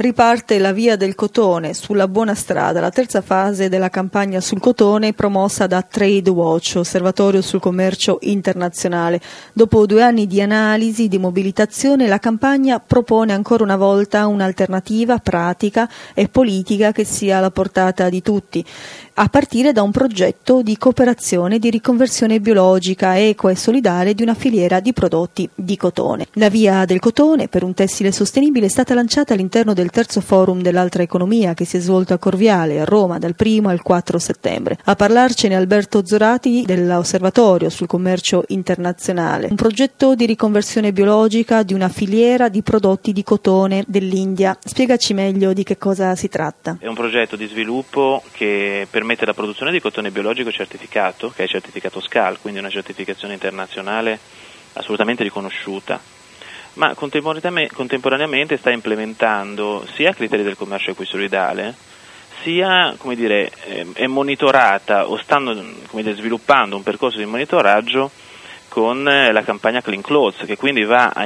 Riparte la via del cotone sulla buona strada, la terza fase della campagna sul cotone promossa da Trade Watch, osservatorio sul commercio internazionale. Dopo 2 anni di analisi, di mobilitazione, la campagna propone ancora una volta un'alternativa pratica e politica che sia alla portata di tutti, a partire da un progetto di cooperazione di riconversione biologica, equa e solidale di una filiera di prodotti di cotone. La via del cotone per un tessile sostenibile è stata lanciata all'interno del terzo forum dell'altra economia che si è svolto a Corviale, a Roma, dal 1 al 4 settembre. A parlarcene Alberto Zorati dell'Osservatorio sul commercio internazionale, un progetto di riconversione biologica di una filiera di prodotti di cotone dell'India. Spiegaci meglio di che cosa si tratta. È un progetto di sviluppo che permette la produzione di cotone biologico certificato, che è certificato SCAL, quindi una certificazione internazionale assolutamente riconosciuta, ma contemporaneamente sta implementando sia criteri del commercio equisolidale, sia è monitorata o stanno sviluppando un percorso di monitoraggio con la campagna Clean Clothes, che quindi va a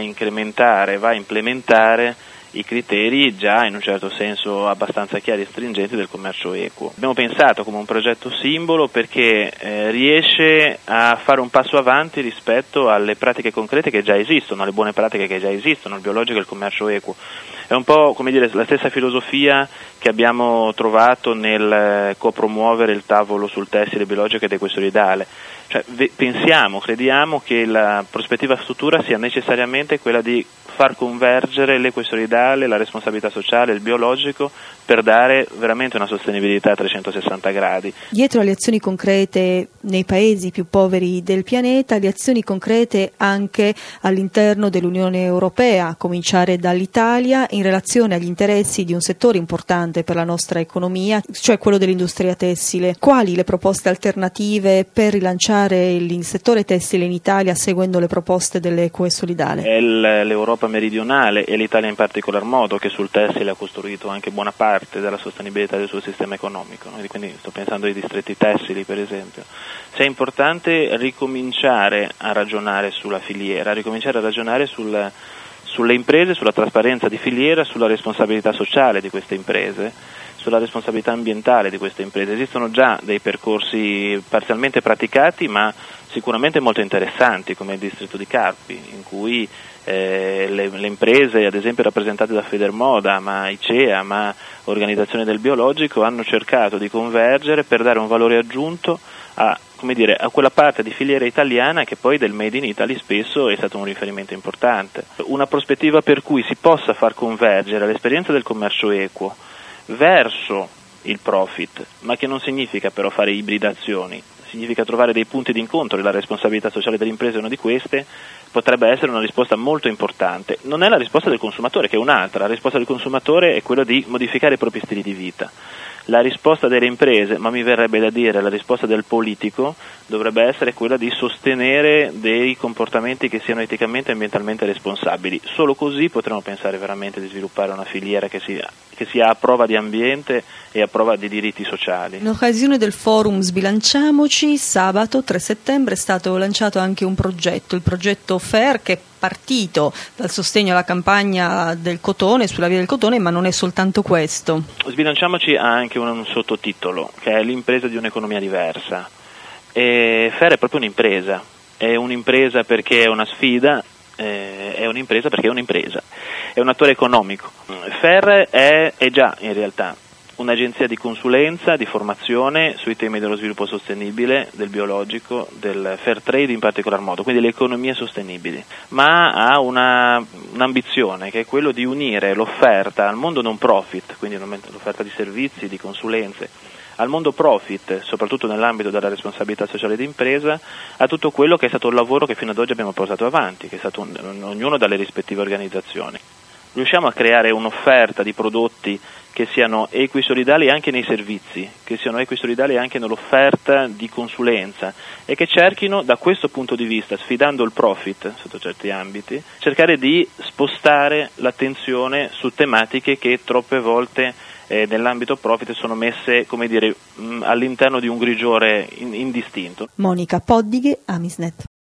implementare i criteri già in un certo senso abbastanza chiari e stringenti del commercio equo. Abbiamo pensato come un progetto simbolo perché riesce a fare un passo avanti rispetto alle pratiche concrete che già esistono, alle buone pratiche che già esistono, il biologico e il commercio equo. È un po' la stessa filosofia che abbiamo trovato nel copromuovere il tavolo sul tessile biologico ed equisolidale. Cioè, crediamo che la prospettiva futura sia necessariamente quella di far convergere l'equisolidale, la responsabilità sociale, il biologico, per dare veramente una sostenibilità a 360 gradi. Dietro alle azioni concrete nei paesi più poveri del pianeta, le azioni concrete anche all'interno dell'Unione Europea, a cominciare dall'Italia, in relazione agli interessi di un settore importante per la nostra economia, cioè quello dell'industria tessile. Quali le proposte alternative per rilanciare il settore tessile in Italia seguendo le proposte dell'Equo e Solidale? È l'Europa meridionale e l'Italia in particolar modo che sul tessile ha costruito anche buona parte della sostenibilità del suo sistema economico, quindi sto pensando ai distretti tessili per esempio. Se è importante ricominciare a ragionare sulla filiera, ricominciare a ragionare sulle imprese, sulla trasparenza di filiera, sulla responsabilità sociale di queste imprese, sulla responsabilità ambientale di queste imprese. Esistono già dei percorsi parzialmente praticati ma sicuramente molto interessanti, come il distretto di Carpi, in cui le imprese, ad esempio rappresentate da Federmoda, ma ICEA, ma organizzazioni del biologico, hanno cercato di convergere per dare un valore aggiunto a quella parte di filiera italiana che poi del Made in Italy spesso è stato un riferimento importante. Una prospettiva per cui si possa far convergere l'esperienza del commercio equo verso il profit, ma che non significa però fare ibridazioni, significa trovare dei punti di incontro e la responsabilità sociale delle imprese è una di queste, potrebbe essere una risposta molto importante. Non è la risposta del consumatore, che è un'altra, la risposta del consumatore è quella di modificare i propri stili di vita. La risposta delle imprese, ma mi verrebbe da dire la risposta del politico, dovrebbe essere quella di sostenere dei comportamenti che siano eticamente e ambientalmente responsabili. Solo così potremo pensare veramente di sviluppare una filiera che sia a prova di ambiente e a prova di diritti sociali. In occasione del forum Sbilanciamoci, sabato 3 settembre è stato lanciato anche un progetto, il progetto FAIR, che è partito dal sostegno alla campagna del cotone, sulla via del cotone, ma non è soltanto questo. Sbilanciamoci ha anche un sottotitolo, che è l'impresa di un'economia diversa. E FAIR è proprio un'impresa perché è una sfida, è un'impresa perché è un'impresa, è un attore economico. FAIR è già in realtà un'agenzia di consulenza, di formazione sui temi dello sviluppo sostenibile, del biologico, del fair trade in particolar modo, quindi le economie sostenibili, ma ha un'ambizione che è quello di unire l'offerta al mondo non profit, quindi l'offerta di servizi, di consulenze, al mondo profit, soprattutto nell'ambito della responsabilità sociale d'impresa, a tutto quello che è stato il lavoro che fino ad oggi abbiamo portato avanti, che è stato ognuno dalle rispettive organizzazioni. Riusciamo a creare un'offerta di prodotti che siano equisolidali anche nei servizi, che siano equisolidali anche nell'offerta di consulenza e che cerchino da questo punto di vista, sfidando il profit sotto certi ambiti, cercare di spostare l'attenzione su tematiche che troppe volte nell'ambito profit sono messe, all'interno di un grigiore indistinto. Monica Poddighe, Amisnet.